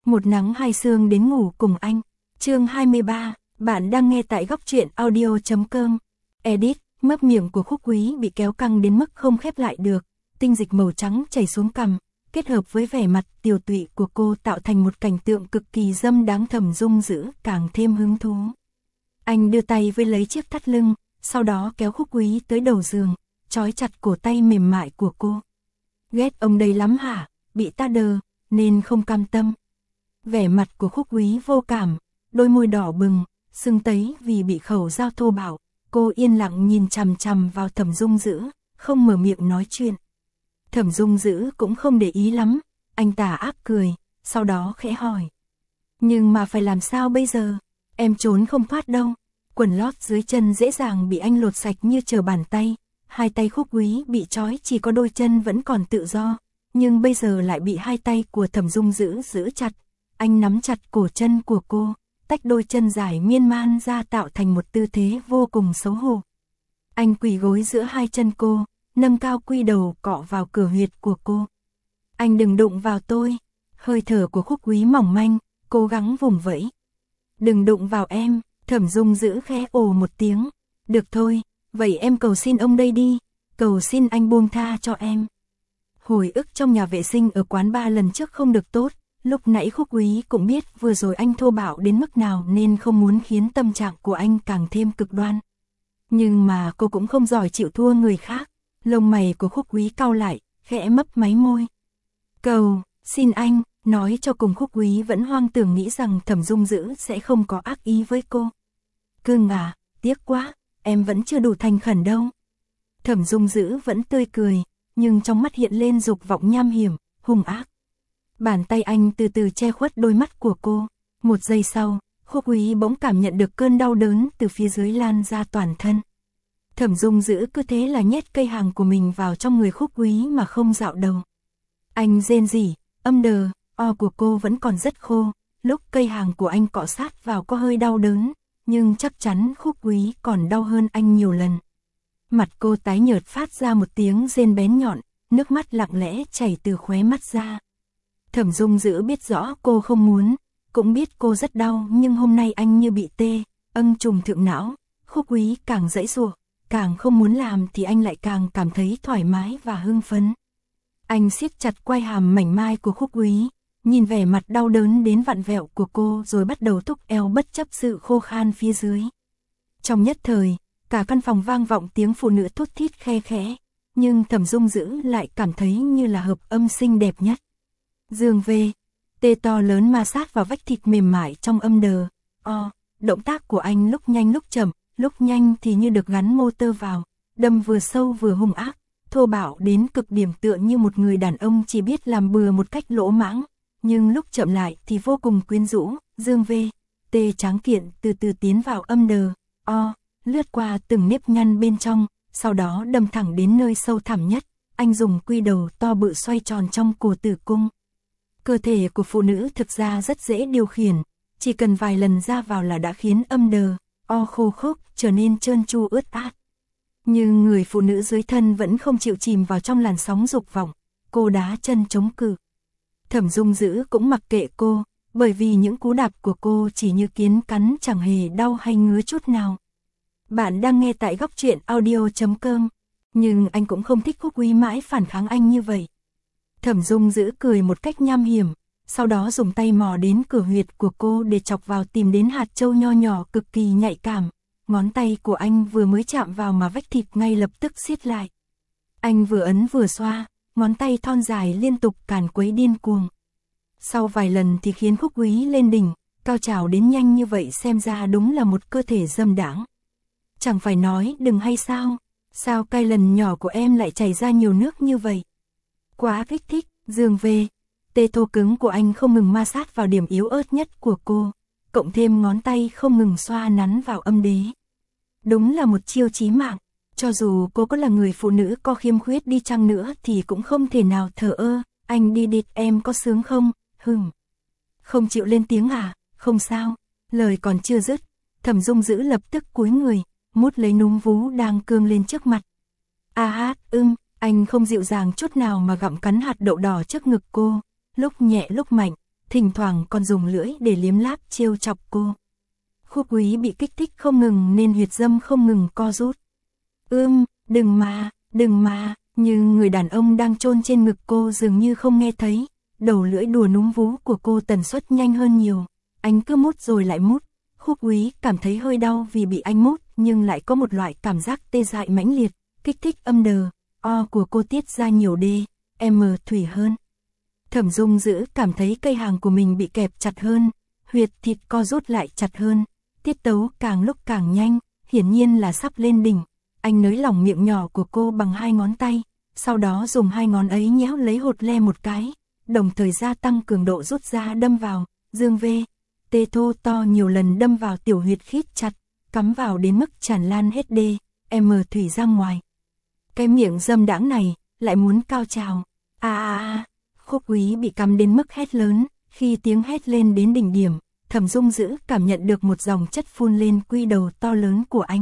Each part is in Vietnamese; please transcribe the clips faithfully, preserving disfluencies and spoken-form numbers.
Một nắng hai sương đến ngủ cùng anh. Chương hai mươi ba, bạn đang nghe tại góc truyện audio chấm com. Edit, mấp miệng của Khúc Quý bị kéo căng đến mức không khép lại được, tinh dịch màu trắng chảy xuống cằm, kết hợp với vẻ mặt tiều tụy của cô tạo thành một cảnh tượng cực kỳ dâm đáng. Thẩm Dung Dữ càng thêm hứng thú. Anh đưa tay với lấy chiếc thắt lưng, sau đó kéo Khúc Quý tới đầu giường, trói chặt cổ tay mềm mại của cô. Ghét ông đây lắm hả? Bị ta đờ, nên không cam tâm. Vẻ mặt của Khúc Quý vô cảm, đôi môi đỏ bừng, sưng tấy vì bị khẩu dao thô bạo. Cô yên lặng nhìn chằm chằm vào Thẩm Dung Dữ, không mở miệng nói chuyện. Thẩm Dung Dữ cũng không để ý lắm, anh tà ác cười, sau đó khẽ hỏi. Nhưng mà phải làm sao bây giờ? Em trốn không thoát đâu. Quần lót dưới chân dễ dàng bị anh lột sạch như trở bàn tay. Hai tay Khúc Quý bị trói, chỉ có đôi chân vẫn còn tự do, nhưng bây giờ lại bị hai tay của Thẩm Dung Dữ giữ chặt. Anh nắm chặt cổ chân của cô, tách đôi chân dài miên man ra tạo thành một tư thế vô cùng xấu hổ. Anh quỳ gối giữa hai chân cô, nâng cao quy đầu cọ vào cửa huyệt của cô. Anh đừng đụng vào tôi. Hơi thở của Khúc Quý mỏng manh, cố gắng vùng vẫy. Đừng đụng vào em. Thẩm Dung Dữ khẽ ồ một tiếng. Được thôi, vậy em cầu xin ông đây đi, cầu xin anh buông tha cho em. Hồi ức trong nhà vệ sinh ở quán bar lần trước không được tốt, lúc nãy Khúc Quý cũng biết vừa rồi anh thô bạo đến mức nào nên không muốn khiến tâm trạng của anh càng thêm cực đoan. Nhưng mà cô cũng không giỏi chịu thua người khác, lông mày của Khúc Quý cau lại, khẽ mấp máy môi. Cầu xin anh, nói cho cùng Khúc Quý vẫn hoang tưởng nghĩ rằng Thẩm Dung Dữ sẽ không có ác ý với cô. Cưng à, tiếc quá, em vẫn chưa đủ thành khẩn đâu. Thẩm Dung Dữ vẫn tươi cười, nhưng trong mắt hiện lên dục vọng nham hiểm, hung ác. Bàn tay anh từ từ che khuất đôi mắt của cô. Một giây sau, Khúc Quý bỗng cảm nhận được cơn đau đớn từ phía dưới lan ra toàn thân. Thẩm Dung Dữ cứ thế là nhét cây hàng của mình vào trong người Khúc Quý mà không dạo đầu. Anh rên rỉ, âm đờ, o của cô vẫn còn rất khô. Lúc cây hàng của anh cọ sát vào có hơi đau đớn, nhưng chắc chắn Khúc Quý còn đau hơn anh nhiều lần. Mặt cô tái nhợt phát ra một tiếng rên bén nhọn, nước mắt lặng lẽ chảy từ khóe mắt ra. Thẩm Dung Dữ biết rõ cô không muốn, cũng biết cô rất đau, nhưng hôm nay anh như bị tê, âng trùng thượng não. Khúc Quý càng giãy giụa, càng không muốn làm thì anh lại càng cảm thấy thoải mái và hưng phấn. Anh siết chặt quai hàm mảnh mai của Khúc Quý, nhìn vẻ mặt đau đớn đến vặn vẹo của cô rồi bắt đầu thúc eo bất chấp sự khô khan phía dưới. Trong nhất thời, cả căn phòng vang vọng tiếng phụ nữ thút thít khe khẽ, nhưng Thẩm Dung Dữ lại cảm thấy như là hợp âm xinh đẹp nhất. Dương về, tê to lớn ma sát vào vách thịt mềm mại trong âm đờ, o, động tác của anh lúc nhanh lúc chậm, lúc nhanh thì như được gắn motor vào, đâm vừa sâu vừa hung ác, thô bạo đến cực điểm tựa như một người đàn ông chỉ biết làm bừa một cách lỗ mãng, nhưng lúc chậm lại thì vô cùng quyến rũ. Dương về, tê tráng kiện từ từ tiến vào âm đờ, o, lướt qua từng nếp nhăn bên trong, sau đó đâm thẳng đến nơi sâu thẳm nhất. Anh dùng quy đầu to bự xoay tròn trong cổ tử cung. Cơ thể của phụ nữ thực ra rất dễ điều khiển, chỉ cần vài lần ra vào là đã khiến âm đờ, o khô khốc trở nên trơn tru ướt át. Nhưng người phụ nữ dưới thân vẫn không chịu chìm vào trong làn sóng dục vọng, cô đá chân chống cự. Thẩm Dung Dữ cũng mặc kệ cô, bởi vì những cú đạp của cô chỉ như kiến cắn, chẳng hề đau hay ngứa chút nào. Bạn đang nghe tại góc truyện audio chấm com, nhưng anh cũng không thích Khúc Quý mãi phản kháng anh như vậy. Thẩm Dung Dữ cười một cách nham hiểm, sau đó dùng tay mò đến cửa huyệt của cô để chọc vào, tìm đến hạt châu nho nhỏ cực kỳ nhạy cảm. Ngón tay của anh vừa mới chạm vào mà vách thịt ngay lập tức siết lại. Anh vừa ấn vừa xoa, ngón tay thon dài liên tục càn quấy điên cuồng. Sau vài lần thì khiến Khúc Quý lên đỉnh, cao trào đến nhanh như vậy xem ra đúng là một cơ thể dâm đãng. Chẳng phải nói đừng hay sao? Sao cái lần nhỏ của em lại chảy ra nhiều nước như vậy? Quá kích thích. Dương về, tê thô cứng của anh không ngừng ma sát vào điểm yếu ớt nhất của cô, cộng thêm ngón tay không ngừng xoa nắn vào âm đế. Đúng là một chiêu chí mạng, cho dù cô có là người phụ nữ có khiếm khuyết đi chăng nữa thì cũng không thể nào thờ ơ. Anh đi địt em có sướng không? Hừm. Không chịu lên tiếng à? Không sao. Lời còn chưa dứt, Thẩm Dung Dữ lập tức cúi người, mút lấy núm vú đang cương lên trước mặt. A hát, ưm, anh không dịu dàng chút nào mà gặm cắn hạt đậu đỏ trước ngực cô, lúc nhẹ lúc mạnh, thỉnh thoảng còn dùng lưỡi để liếm láp trêu chọc cô. Khúc Quý bị kích thích không ngừng nên huyệt dâm không ngừng co rút. Ưm, đừng mà, đừng mà, như người đàn ông đang chôn trên ngực cô dường như không nghe thấy, đầu lưỡi đùa núm vú của cô tần suất nhanh hơn nhiều, anh cứ mút rồi lại mút. Khúc Quý cảm thấy hơi đau vì bị anh mút, nhưng lại có một loại cảm giác tê dại mãnh liệt, kích thích âm đờ, o của cô tiết ra nhiều đê, m thủy hơn. Thẩm Dung Dữ cảm thấy cây hàng của mình bị kẹp chặt hơn, huyệt thịt co rút lại chặt hơn, tiết tấu càng lúc càng nhanh, hiển nhiên là sắp lên đỉnh. Anh nới lỏng miệng nhỏ của cô bằng hai ngón tay, sau đó dùng hai ngón ấy nhéo lấy hột le một cái, đồng thời gia tăng cường độ rút ra đâm vào, dương vê, tê thô to nhiều lần đâm vào tiểu huyệt khít chặt, cắm vào đến mức tràn lan hết đê, m thủy ra ngoài. Cái miệng dâm đãng này, lại muốn cao trào, a a a, Khúc Quý bị cắm đến mức hét lớn, khi tiếng hét lên đến đỉnh điểm, Thẩm Dung Dữ cảm nhận được một dòng chất phun lên quy đầu to lớn của anh.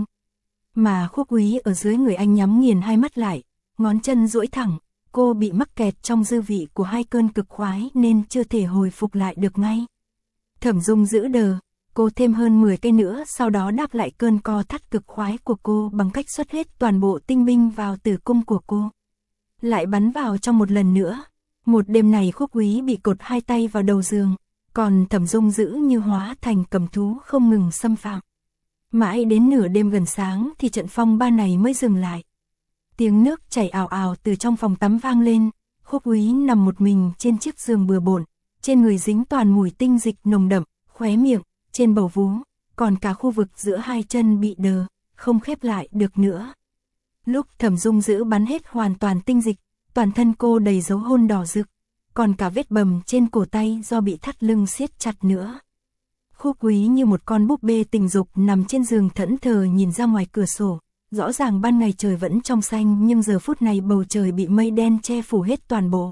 Mà Khúc Quý ở dưới người anh nhắm nghiền hai mắt lại, ngón chân duỗi thẳng, cô bị mắc kẹt trong dư vị của hai cơn cực khoái nên chưa thể hồi phục lại được ngay. Thẩm Dung Dữ đờ, cô thêm hơn mười cây nữa sau đó đáp lại cơn co thắt cực khoái của cô bằng cách xuất hết toàn bộ tinh binh vào tử cung của cô. Lại bắn vào trong một lần nữa. Một đêm này Khúc Quý bị cột hai tay vào đầu giường, còn Thẩm Dung Dữ như hóa thành cầm thú không ngừng xâm phạm. Mãi đến nửa đêm gần sáng thì trận phong ba này mới dừng lại. Tiếng nước chảy ào ào từ trong phòng tắm vang lên, Khúc Quý nằm một mình trên chiếc giường bừa bộn, trên người dính toàn mùi tinh dịch nồng đậm, khóe miệng, trên bầu vú, còn cả khu vực giữa hai chân bị đờ, không khép lại được nữa. Lúc Thẩm Dung Dữ bắn hết hoàn toàn tinh dịch, toàn thân cô đầy dấu hôn đỏ rực, còn cả vết bầm trên cổ tay do bị thắt lưng siết chặt nữa. Khúc Quý như một con búp bê tình dục nằm trên giường thẫn thờ nhìn ra ngoài cửa sổ, rõ ràng ban ngày trời vẫn trong xanh nhưng giờ phút này bầu trời bị mây đen che phủ hết toàn bộ.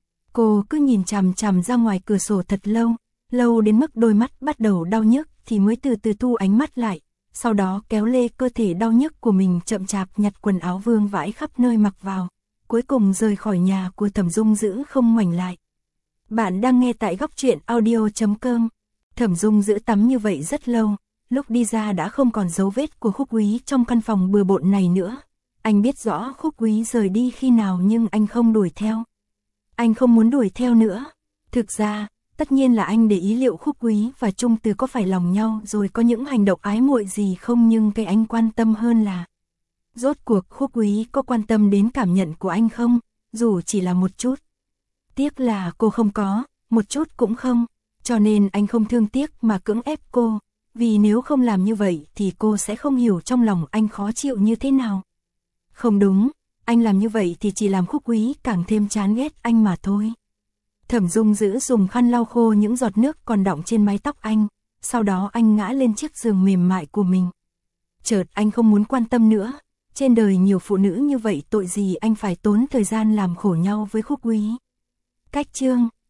Cô cứ nhìn chằm chằm ra ngoài cửa sổ thật lâu, lâu đến mức đôi mắt bắt đầu đau nhức thì mới từ từ thu ánh mắt lại, sau đó kéo lê cơ thể đau nhức của mình chậm chạp nhặt quần áo vương vãi khắp nơi mặc vào, cuối cùng rời khỏi nhà của Thẩm Dung Dữ không ngoảnh lại. Bạn đang nghe tại góc truyện audio chấm com. Thẩm Dung Dữ tắm như vậy rất lâu, lúc đi ra đã không còn dấu vết của Khúc Quý trong căn phòng bừa bộn này nữa. Anh biết rõ Khúc Quý rời đi khi nào nhưng anh không đuổi theo. Anh không muốn đuổi theo nữa. Thực ra, tất nhiên là anh để ý liệu Khúc Quý và Trung Từ có phải lòng nhau rồi có những hành động ái muội gì không, nhưng cái anh quan tâm hơn là rốt cuộc Khúc Quý có quan tâm đến cảm nhận của anh không, dù chỉ là một chút. Tiếc là cô không có, một chút cũng không, cho nên anh không thương tiếc mà cưỡng ép cô, vì nếu không làm như vậy thì cô sẽ không hiểu trong lòng anh khó chịu như thế nào. Không đúng, anh làm như vậy thì chỉ làm Khúc Quý càng thêm chán ghét anh mà thôi. Thẩm Dung Dữ dùng khăn lau khô những giọt nước còn đọng trên mái tóc anh, sau đó anh ngã lên chiếc giường mềm mại của mình. Chợt anh không muốn quan tâm nữa, trên đời nhiều phụ nữ như vậy tội gì anh phải tốn thời gian làm khổ nhau với Khúc Quý. Cách chương